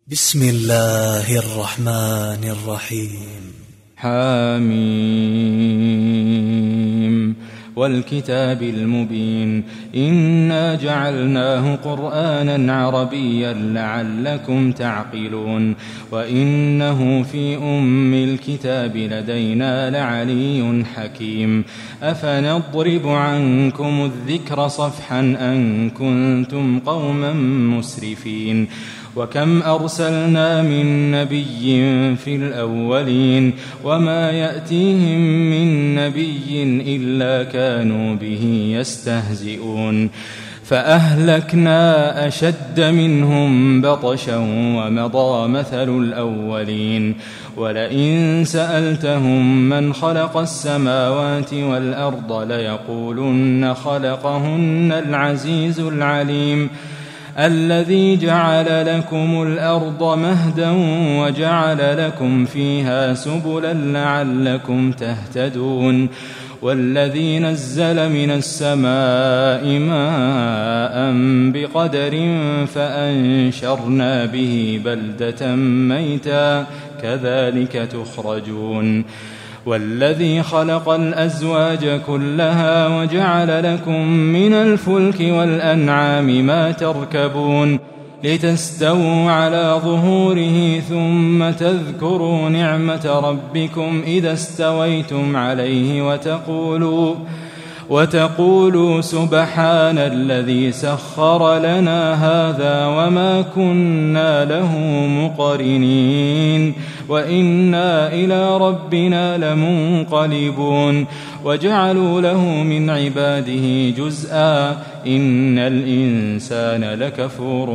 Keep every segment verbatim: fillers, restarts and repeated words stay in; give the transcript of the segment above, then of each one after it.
بسم الله الرحمن الرحيم. حميم والكتاب المبين إنا جعلناه قرآنا عربيا لعلكم تعقلون وإنه في أم الكتاب لدينا لعلي حكيم أفنضرب عنكم الذكر صفحا أن كنتم قوما مسرفين وكم أرسلنا من نبي في الأولين وما يأتيهم من نبي إلا كانوا به يستهزئون فأهلكنا أشد منهم بطشا ومضى مثل الأولين ولئن سألتهم من خلق السماوات والأرض ليقولن خلقهن العزيز العليم الذي جعل لكم الأرض مهدا وجعل لكم فيها سبلا لعلكم تهتدون والذي نزل من السماء ماء بقدر فأنشرنا به بلدة ميتا كذلك تخرجون والذي خلق الأزواج كلها وجعل لكم من الفلك والأنعام ما تركبون لتستووا على ظهوره ثم تذكروا نعمة ربكم إذا استويتم عليه وتقولوا وتقولوا سبحان الذي سخر لنا هذا وما كنا له مقرنين وإنا إلى ربنا لمنقلبون وجعلوا له من عباده جزءا إن الإنسان لكفور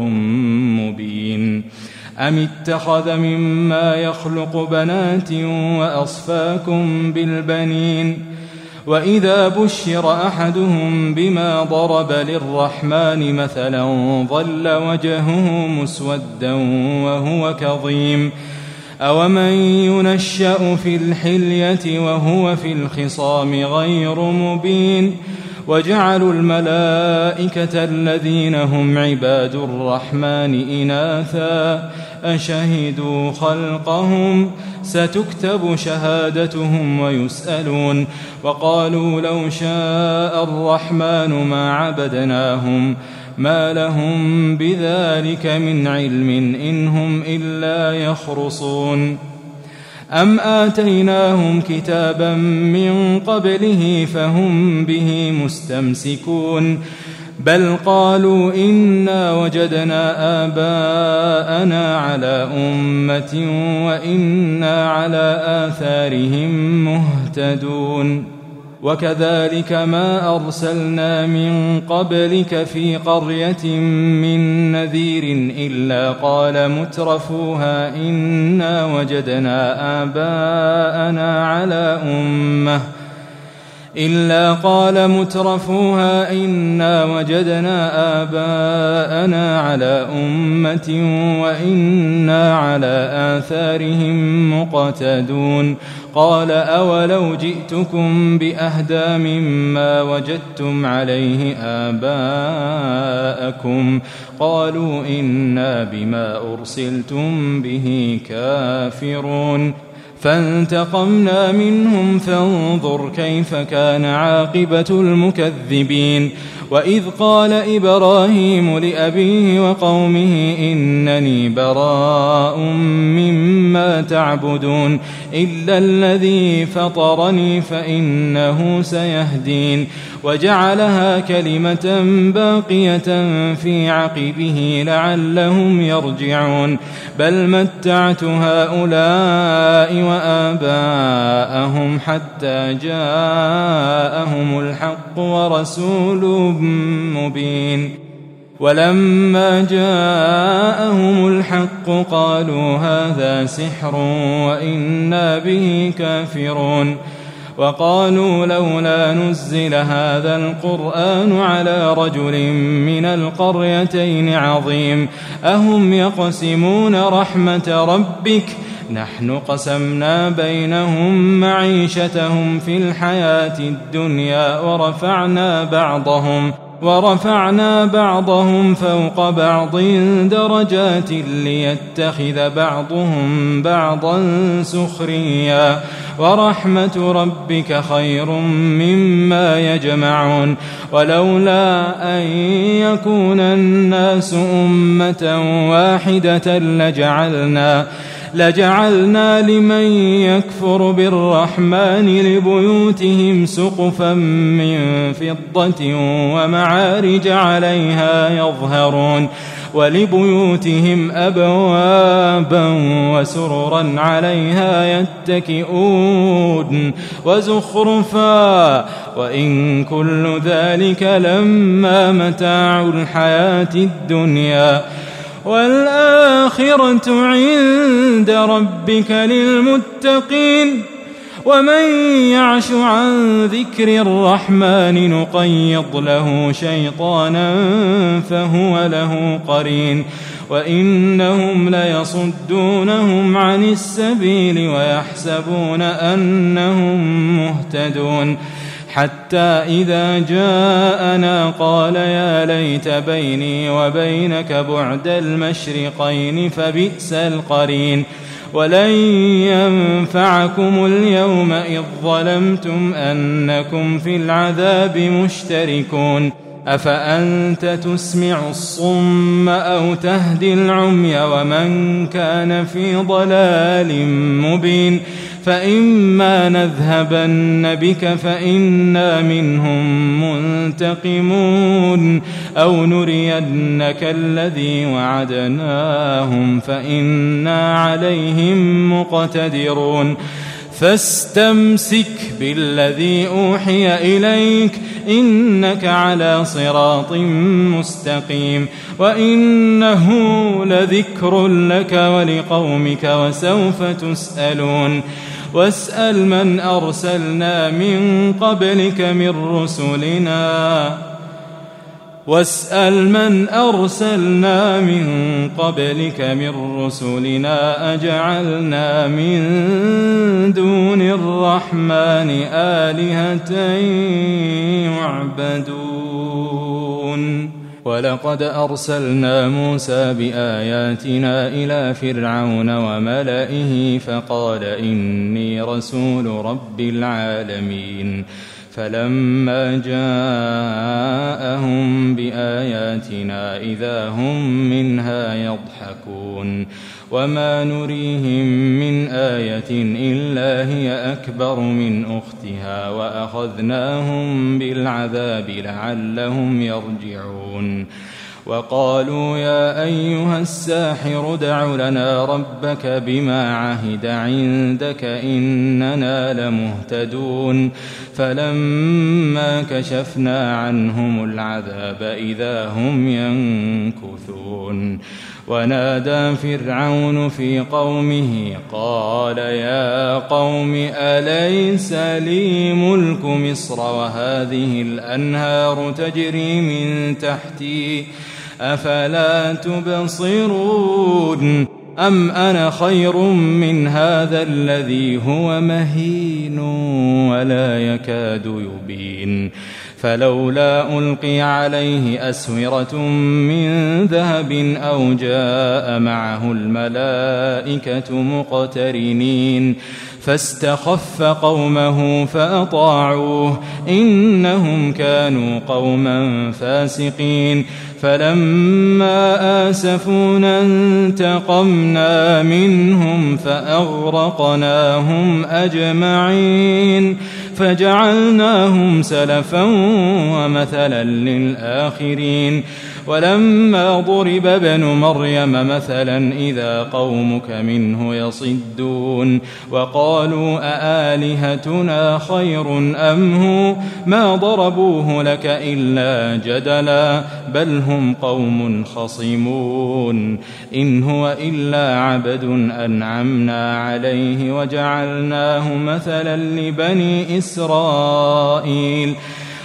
مبين أم اتخذ مما يخلق بنات وأصفاكم بالبنين وإذا بشر أحدهم بما ضرب للرحمن مثلا ظل وجهه مسودا وهو كظيم أومن ينشأ في الحلية وهو في الخصام غير مبين وجعلوا الملائكة الذين هم عباد الرحمن إناثا أشهدوا خلقهم ستكتب شهادتهم ويسألون وقالوا لو شاء الرحمن ما عبدناهم ما لهم بذلك من علم إن هم إلا يخرصون أم آتيناهم كتابا من قبله فهم به مستمسكون بل قالوا إنا وجدنا آباءنا على أمة وإنا على آثارهم مهتدون وكذلك ما أرسلنا من قبلك في قرية من نذير إلا قال مترفوها إنا وجدنا آباءنا على أمة إلا قال مترفوها إنا وجدنا آباءنا على أمة وإنا على آثارهم مقتدون قال أولو جئتكم بأهدى مما وجدتم عليه آباءكم قالوا إنا بما أرسلتم به كافرون فانتقمنا منهم فانظر كيف كان عاقبة المكذبين وإذ قال إبراهيم لأبيه وقومه إنني براء مما تعبدون إلا الذي فطرني فإنه سيهدين وجعلها كلمة باقية في عقبه لعلهم يرجعون بل متعت هؤلاء وآباءهم حتى جاءهم الحق ورسول مبين ولما جاءهم الحق قالوا هذا سحر وإنا به كافرون وقالوا لولا نزل هذا القرآن على رجل من القريتين عظيم أهم يقسمون رحمة ربك نحن قسمنا بينهم معيشتهم في الحياة الدنيا ورفعنا بعضهم ورفعنا بعضهم فوق بعض درجات ليتخذ بعضهم بعضا سخريا ورحمة ربك خير مما يجمعون ولولا أن يكون الناس أمة واحدة لجعلنا لجعلنا لمن يكفر بالرحمن لبيوتهم سقفا من فضة ومعارج عليها يظهرون ولبيوتهم أبوابا وسررا عليها يتكئون وزخرفا وإن كل ذلك لما متاع الحياة الدنيا والآخرة عند ربك للمتقين ومن يعش عن ذكر الرحمن نقيض له شيطانا فهو له قرين وإنهم ليصدونهم عن السبيل ويحسبون أنهم مهتدون حتى إذا جاءنا قال يا ليت بيني وبينك بعد المشرقين فبئس القرين ولن ينفعكم اليوم إذ ظلمتم أنكم في العذاب مشتركون أفأنت تسمع الصم أو تهدي العمي ومن كان في ضلال مبين فإما نذهبن بك فإنا منهم منتقمون أو نرينك الذي وعدناهم فإنا عليهم مقتدرون فاستمسك بالذي أوحي إليك إنك على صراط مستقيم وإنه لذكر لك ولقومك وسوف تسألون واسأل من أرسلنا من قبلك من رسلنا واسأل من أرسلنا من قبلك من رسلنا أجعلنا من دون الرحمن آلهة يعبدون ولقد أرسلنا موسى بآياتنا إلى فرعون وملئه فقال إني رسول رب العالمين فلما جاءهم بآياتنا إذا هم منها يضحكون وما نريهم من آية إلا هي أكبر من أختها وأخذناهم بالعذاب لعلهم يرجعون وقالوا يا أيها الساحر ادع لنا ربك بما عهد عندك إننا لمهتدون فلما كشفنا عنهم العذاب إذا هم ينكثون ونادى فرعون في قومه قال يا قوم أليس لي ملك مصر وهذه الأنهار تجري من تحتي أفلا تبصرون أم أنا خير من هذا الذي هو مهين ولا يكاد يبين فلولا ألقي عليه أسورة من ذهب أو جاء معه الملائكة مقترنين فاستخف قومه فأطاعوه إنهم كانوا قوما فاسقين فلما آسفونا انتقمنا منهم فأغرقناهم أجمعين فجعلناهم سلفا ومثلا للآخرين ولما ضرب ابن مريم مثلا إذا قومك منه يصدون وقالوا أآلهتنا خير أم هو ما ضربوه لك إلا جدلا بل هم قوم خصمون إن هو إلا عبد أنعمنا عليه وجعلناه مثلا لبني إسرائيل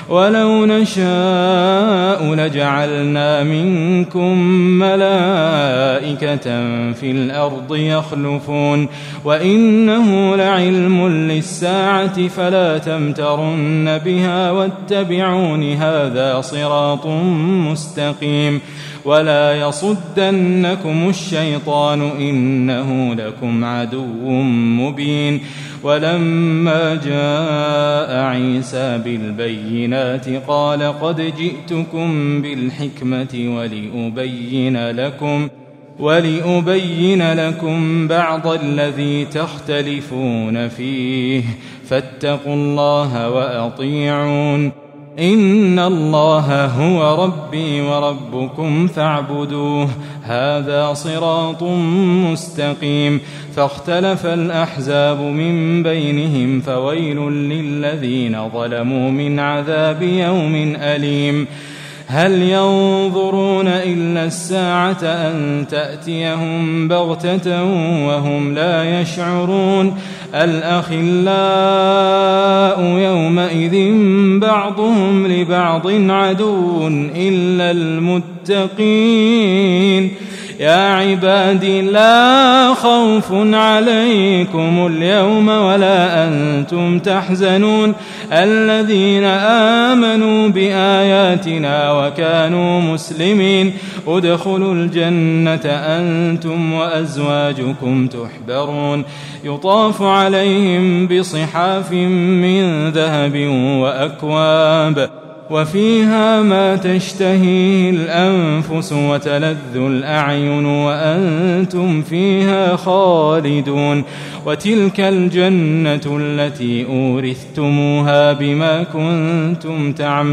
ولو نشاء لجعلنا منكم ملائكة في الأرض يخلفون وإنه لعلم للساعة فلا تمترن بها واتبعون هذا صراط مستقيم ولا يصدنكم الشيطان إنه لكم عدو مبين. ولما جاء عيسى بالبينات قال قد جئتكم بالحكمة ولأبين لكم ولأبين لكم بعض الذي تختلفون فيه فاتقوا الله وأطيعون إن الله هو ربي وربكم فاعبدوه هذا صراط مستقيم. فاختلف الأحزاب من بينهم فويل للذين ظلموا من عذاب يوم أليم. هل ينظرون إلا الساعة أن تأتيهم بغتة وهم لا يشعرون الأخلاء يومئذ بعضهم لبعض عدو إلا المتقين. يا عبادي لا خوف عليكم اليوم ولا أنتم تحزنون الذين آمنوا بآياتنا وكانوا مسلمين ادخلوا الجنة أنتم وأزواجكم تحبرون يطاف عليهم بصحاف من ذهب وأكواب وفيها ما تشتهيه الأنفس وتلذ الأعين وأنتم فيها خالدون وتلك الجنة التي أورثتموها بما كنتم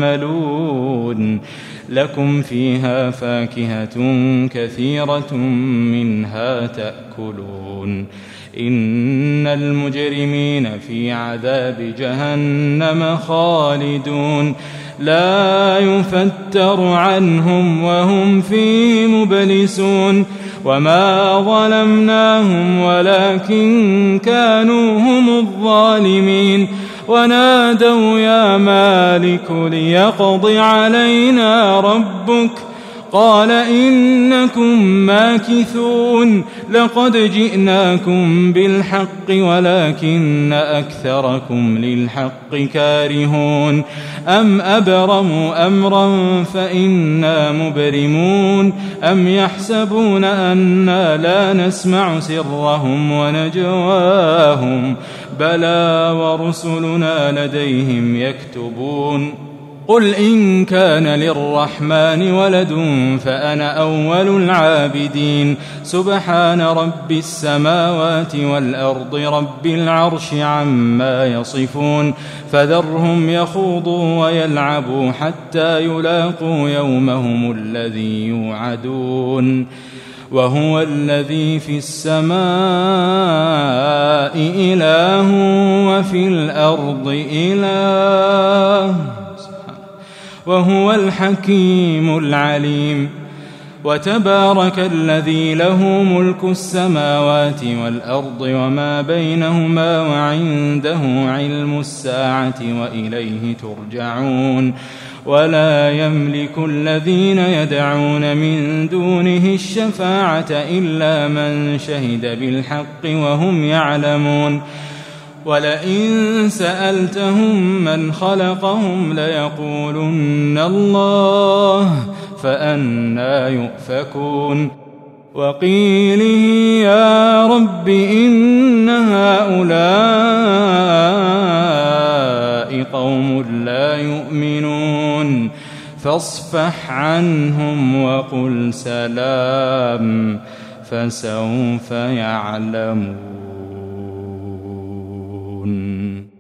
تعملون لكم فيها فاكهة كثيرة منها تأكلون إن المجرمين في عذاب جهنم خالدون لا يفتر عنهم وهم فيه مبلسون وما ظلمناهم ولكن كانوا هم الظالمين ونادوا يا مالك ليقض علينا ربك قال إنكم ماكثون لقد جئناكم بالحق ولكن أكثركم للحق كارهون أم أبرموا أمرا فإنا مبرمون أم يحسبون أنا لا نسمع سرهم ونجواهم بلى ورسلنا لديهم يكتبون قل إن كان للرحمن ولد فأنا أول العابدين سبحان رب السماوات والأرض رب العرش عما يصفون فذرهم يخوضوا ويلعبوا حتى يلاقوا يومهم الذي يوعدون وهو الذي في السماء إله وفي الأرض إله وهو الحكيم العليم وتبارك الذي له ملك السماوات والأرض وما بينهما وعنده علم الساعة وإليه ترجعون ولا يملك الذين يدعون من دونه الشفاعة إلا من شهد بالحق وهم يعلمون ولئن سألتهم من خلقهم ليقولن الله فأنى يؤفكون وقيله يا رب إن هؤلاء قوم لا يؤمنون فاصفح عنهم وقل سلام فسوف يعلمون.